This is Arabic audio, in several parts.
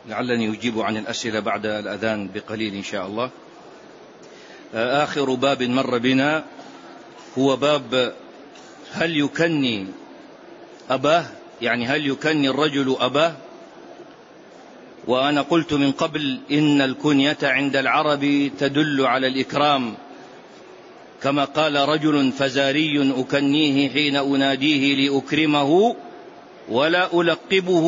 لعلني أجيب عن الأسئلة بعد الأذان بقليل إن شاء الله. آخر باب مر بنا هو باب هل يكني أباه، يعني هل يكني الرجل أباه؟ وأنا قلت من قبل إن الكنية عند العرب تدل على الإكرام، كما قال رجل فزاري أكنيه حين أناديه لأكرمه ولا ألقبه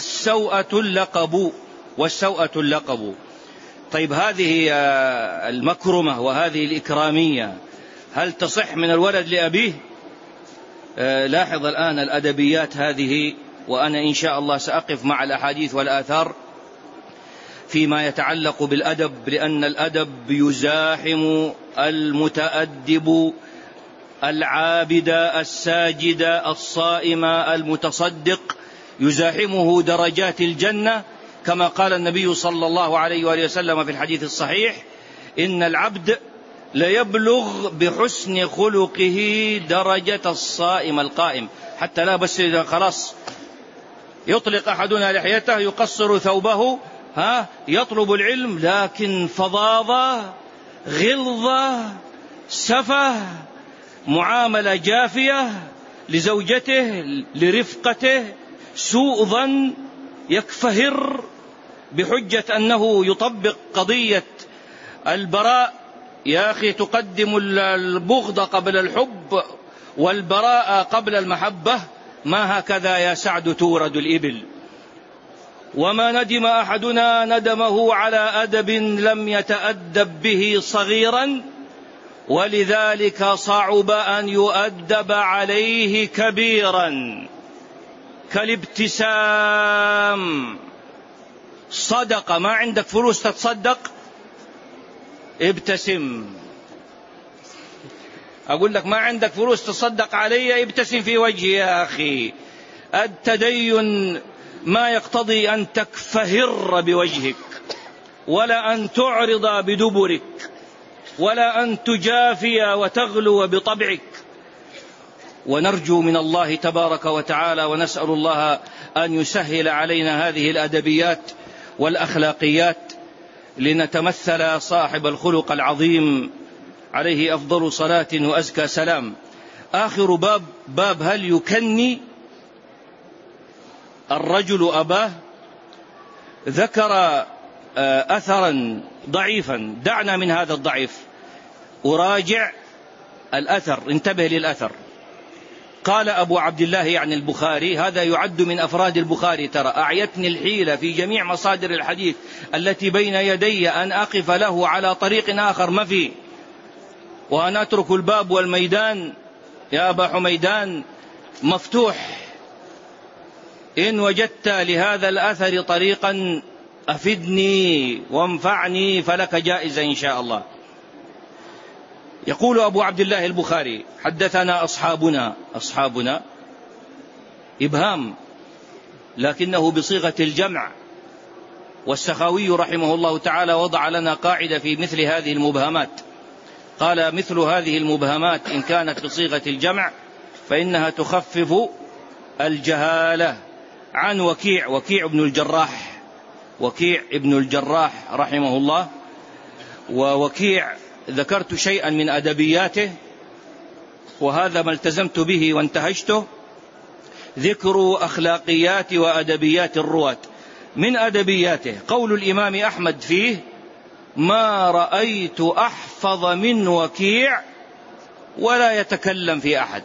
والسوءة اللقب. طيب هذه المكرمة وهذه الإكرامية هل تصح من الولد لأبيه؟ لاحظ الآن الأدبيات هذه، وأنا إن شاء الله سأقف مع الأحاديث والآثار فيما يتعلق بالأدب، لأن الأدب يزاحم المتأدب العابد الساجد الصائم المتصدق، يزاحمه درجات الجنة، كما قال النبي صلى الله عليه وآله وسلم في الحديث الصحيح: إن العبد ليبلغ بحسن خلقه درجة الصائم القائم. حتى لا بس إذا خلاص يطلق أحدنا لحيته يقصر ثوبه يطلب العلم، لكن فظاظة غلظة سفه معاملة جافية لزوجته لرفقته سوء ظن، يكفهر بحجة أنه يطبق قضية البراء. يا أخي تقدم البغض قبل الحب والبراء قبل المحبة، ما هكذا يا سعد تورد الإبل. وما ندم أحدنا ندمه على أدب لم يتأدب به صغيرا، ولذلك صعب أن يؤدب عليه كبيرا. كالابتسام، صدقة، ما عندك فلوس تتصدق، ابتسم. أقول لك ما عندك فلوس تصدق علي، ابتسم في وجهي يا أخي. التدين ما يقتضي أن تكفهر بوجهك، ولا أن تعرض بدبرك، ولا أن تجافي وتغلو بطبعك. ونرجو من الله تبارك وتعالى ونسأل الله أن يسهل علينا هذه الأدبيات والأخلاقيات لنتمثل صاحب الخلق العظيم عليه أفضل صلاة وأزكى سلام. آخر باب هل يكني الرجل أباه. ذكر أثرا ضعيفا، دعنا من هذا الضعيف، أراجع الأثر، انتبه للأثر. قال أبو عبد الله يعني البخاري، هذا يعد من أفراد البخاري، ترى أعيتني الحيلة في جميع مصادر الحديث التي بين يدي أن أقف له على طريق آخر ما في، وأن أترك الباب والميدان يا أبا حميدان مفتوح. إن وجدت لهذا الأثر طريقا أفدني وانفعني فلك جائزة إن شاء الله. يقول أبو عبد الله البخاري: حدثنا أصحابنا إبهام لكنه بصيغة الجمع، والسخاوي رحمه الله تعالى وضع لنا قاعدة في مثل هذه المبهمات، قال: مثل هذه المبهمات إن كانت بصيغة الجمع فإنها تخفف الجهالة. عن وكيع ابن الجراح رحمه الله. ووكيع ذكرت شيئا من أدبياته، وهذا ما التزمت به وانتهجته، ذكر أخلاقيات وأدبيات الرواة. من أدبياته قول الإمام أحمد فيه: ما رأيت أحفظ من وكيع ولا يتكلم في أحد.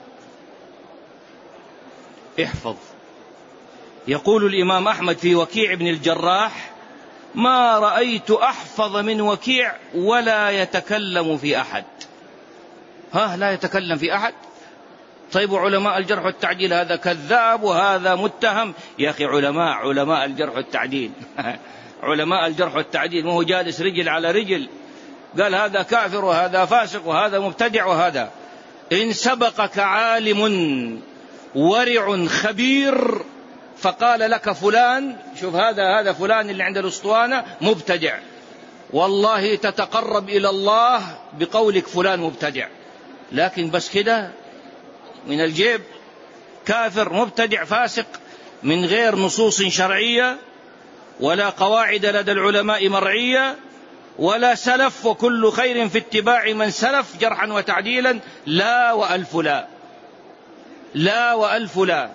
احفظ. يقول الإمام أحمد في وكيع بن الجراح: ما رأيت أحفظ من وكيع ولا يتكلم في أحد. لا يتكلم في أحد. طيب علماء الجرح والتعديل هذا كذاب وهذا متهم. يا أخي علماء الجرح والتعديل علماء الجرح والتعديل، ما هو جالس رجل على رجل قال هذا كافر وهذا فاسق وهذا مبتدع وهذا. إن سبقك عالم ورع خبير فقال لك فلان، شوف هذا فلان اللي عند الأسطوانة مبتدع، والله تتقرب إلى الله بقولك فلان مبتدع، لكن بس كده من الجيب كافر مبتدع فاسق من غير نصوص شرعية ولا قواعد لدى العلماء مرعية، ولا سلف، وكل خير في اتباع من سلف جرحا وتعديلا، لا وألف لا، لا وألف لا.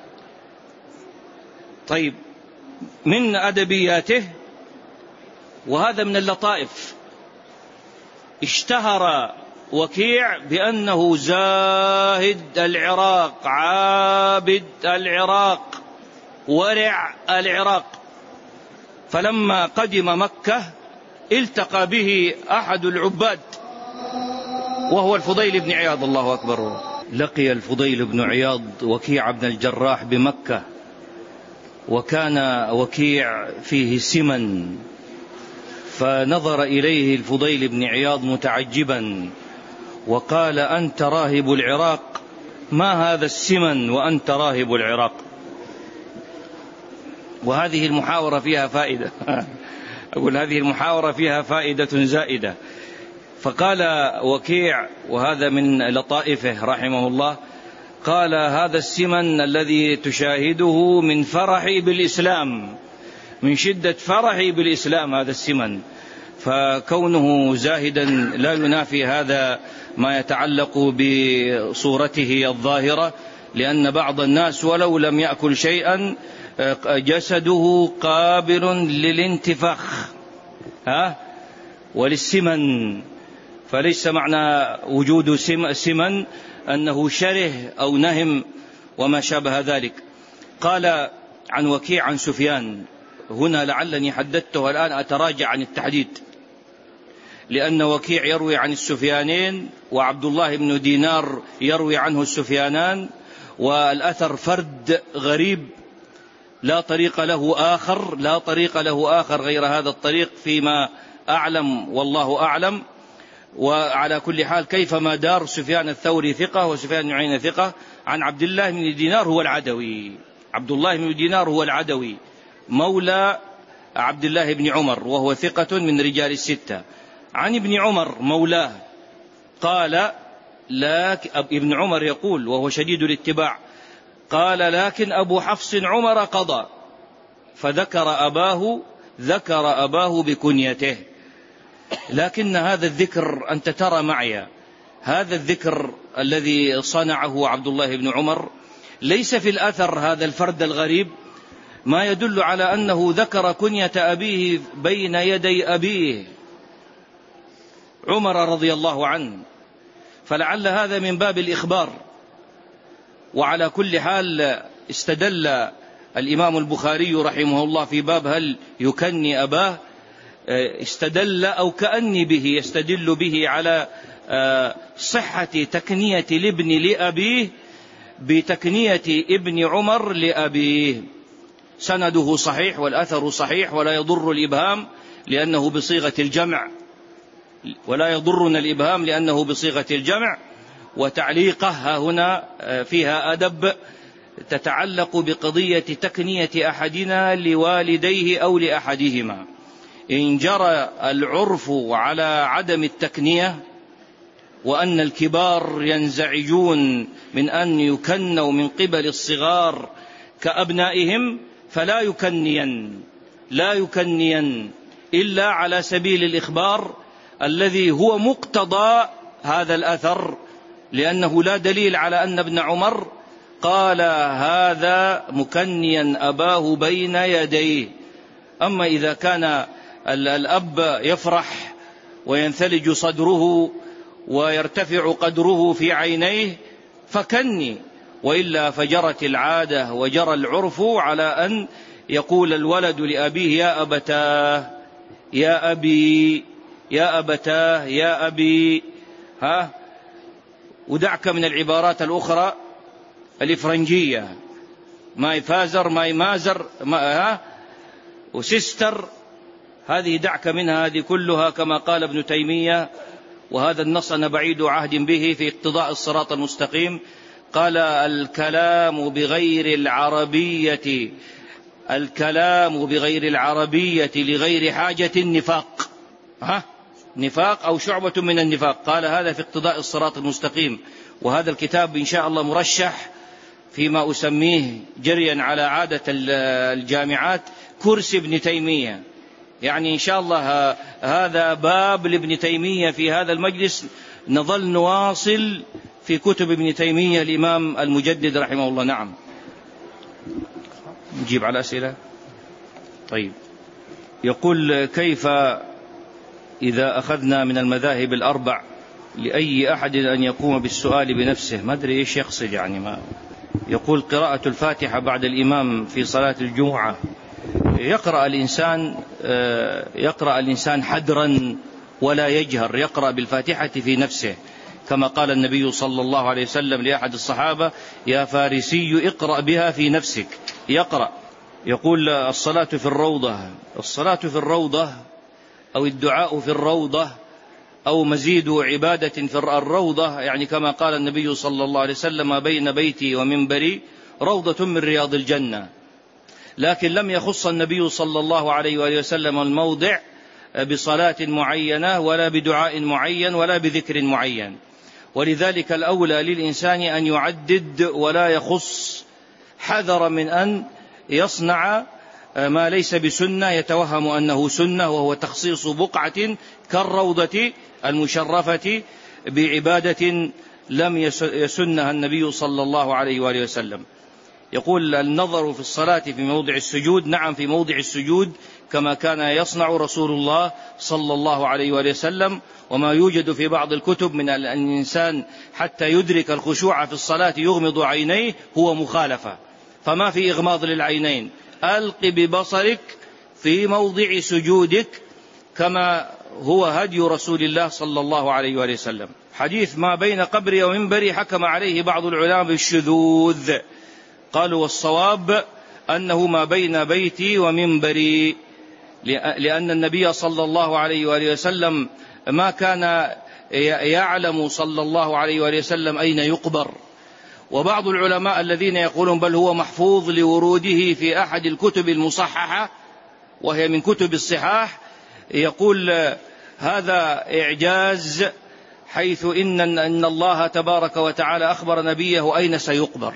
طيب، من أدبياته، وهذا من اللطائف، اشتهر وكيع بأنه زاهد العراق، عابد العراق، ورع العراق. فلما قدم مكة التقى به أحد العباد وهو الفضيل بن عياض، الله أكبر. لقي الفضيل بن عياض وكيع بن الجراح بمكة، وكان وكيع فيه سمن، فنظر إليه الفضيل بن عياض متعجبا وقال: أنت راهب العراق؟ ما هذا السمن وأنت راهب العراق؟ وهذه المحاورة فيها فائدة أقول هذه المحاورة فيها فائدة زائدة. فقال وكيع، وهذا من لطائفه رحمه الله، قال: هذا السمن الذي تشاهده من فرحي بالإسلام، من شدة فرحي بالإسلام هذا السمن. فكونه زاهدا لا ينافي هذا ما يتعلق بصورته الظاهرة، لأن بعض الناس ولو لم يأكل شيئا جسده قابل للانتفاخ وللسمن، فليس معنى وجود سمن أنه شره أو نهم وما شابه ذلك. قال عن وكيع عن سفيان، هنا لعلني حددته الآن أتراجع عن التحديد، لأن وكيع يروي عن السفيانين، وعبد الله بن دينار يروي عنه السفيانان، والأثر فرد غريب لا طريق له آخر غير هذا الطريق فيما أعلم، والله أعلم. وعلى كل حال كيفما دار، سفيان الثوري ثقة وسفيان بن عيينة ثقة. عن عبد الله بن دينار هو العدوي، عبد الله بن دينار هو العدوي مولى عبد الله بن عمر، وهو ثقة من رجال الستة. عن ابن عمر مولاه قال: ابن عمر يقول وهو شديد الاتباع، قال: لكن أبو حفص عمر قضى، فذكر أباه بكنيته. لكن هذا الذكر، أنت ترى معي هذا الذكر الذي صنعه عبد الله بن عمر، ليس في الأثر هذا الفرد الغريب ما يدل على أنه ذكر كنية أبيه بين يدي أبيه عمر رضي الله عنه، فلعل هذا من باب الإخبار. وعلى كل حال استدل الإمام البخاري رحمه الله في باب هل يكني أباه، استدل أو كأني به يستدل به على صحة تكنية الابن لأبيه بتكنية ابن عمر لأبيه. سنده صحيح والأثر صحيح، ولا يضر الإبهام لأنه بصيغة الجمع، ولا يضرنا الإبهام لأنه بصيغة الجمع. وتعليقها هنا فيها أدب تتعلق بقضية تكنية أحدنا لوالديه أو لأحدهما. إن جرى العرف على عدم التكنية، وأن الكبار ينزعجون من أن يكنوا من قبل الصغار كأبنائهم، فلا يكنين إلا على سبيل الإخبار الذي هو مقتضى هذا الأثر، لأنه لا دليل على أن ابن عمر قال هذا مكنيا أباه بين يديه. أما إذا كان الأب يفرح وينثلج صدره ويرتفع قدره في عينيه فكني، وإلا فجرت العادة وجرى العرف على أن يقول الولد لأبيه يا أبتاه، يا أبي، يا أبتاه، يا أبي. ودعك من العبارات الأخرى الإفرنجية، ماي فازر، ماي مازر، وسيستر، هذه دعك منها، هذه كلها كما قال ابن تيمية، وهذا النص أنا بعيد عهد به في اقتضاء الصراط المستقيم. قال الكلام بغير العربية لغير حاجة نفاق، نفاق أو شعبة من النفاق. قال هذا في اقتضاء الصراط المستقيم. وهذا الكتاب إن شاء الله مرشح فيما أسميه جريا على عادة الجامعات كرسي ابن تيمية. يعني إن شاء الله هذا باب لابن تيمية في هذا المجلس، نظل نواصل في كتب ابن تيمية الإمام المجدد رحمه الله. نعم، نجيب على أسئلة. طيب، يقول: كيف إذا أخذنا من المذاهب الأربع لأي أحد أن يقوم بالسؤال بنفسه؟ ما أدري إيش يقصد يعني. ما يقول: قراءة الفاتحة بعد الإمام في صلاة الجمعة، يقرأ الإنسان حدرا ولا يجهر، يقرأ بالفاتحة في نفسه، كما قال النبي صلى الله عليه وسلم لأحد الصحابة: يا فارسي اقرأ بها في نفسك. يقرأ. يقول: الصلاة في الروضة أو الدعاء في الروضة أو مزيد عبادة في الروضة، يعني كما قال النبي صلى الله عليه وسلم: ما بين بيتي ومنبري روضة من رياض الجنة. لكن لم يخص النبي صلى الله عليه وآله وسلم الموضع بصلاة معينة ولا بدعاء معين ولا بذكر معين، ولذلك الأولى للإنسان أن يعدد ولا يخص، حذر من أن يصنع ما ليس بسنة يتوهم أنه سنة، وهو تخصيص بقعة كالروضة المشرفة بعبادة لم يسنها النبي صلى الله عليه وآله وسلم. يقول: النظر في الصلاة في موضع السجود. نعم، في موضع السجود كما كان يصنع رسول الله صلى الله عليه وآله وسلم. وما يوجد في بعض الكتب من الإنسان حتى يدرك الخشوع في الصلاة يغمض عينيه هو مخالفة، فما في إغماض للعينين. ألق ببصرك في موضع سجودك كما هو هدي رسول الله صلى الله عليه وآله وسلم. حديث ما بين قبري ومنبري حكم عليه بعض العلماء بالشذوذ، قالوا: والصواب أنه ما بين بيتي ومنبري، لأن النبي صلى الله عليه وآله وسلم ما كان يعلم صلى الله عليه وآله وسلم أين يقبر. وبعض العلماء الذين يقولون بل هو محفوظ لوروده في أحد الكتب المصححة وهي من كتب الصحاح، يقول: هذا إعجاز، حيث إن الله تبارك وتعالى أخبر نبيه أين سيقبر،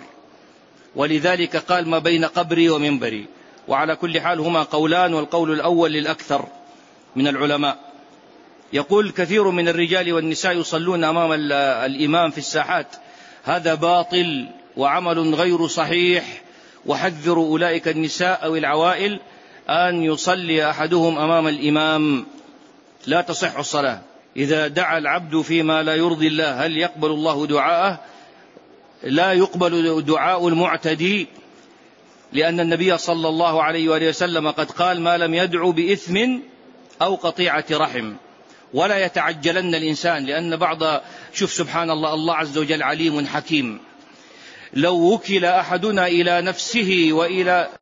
ولذلك قال: ما بين قبري ومنبري. وعلى كل حال هما قولان، والقول الأول للأكثر من العلماء. يقول: كثير من الرجال والنساء يصلون أمام الإمام في الساحات، هذا باطل وعمل غير صحيح، وحذروا أولئك النساء أو العوائل أن يصلي أحدهم أمام الإمام، لا تصح الصلاة. إذا دعا العبد فيما لا يرضي الله هل يقبل الله دعاءه؟ لا يقبل دعاء المعتدي، لأن النبي صلى الله عليه وآله وسلم قد قال: ما لم يدعو بإثم أو قطيعة رحم. ولا يتعجلن الإنسان، لأن شوف سبحان الله، الله عز وجل عليم حكيم. لو وكل أحدنا إلى نفسه وإلى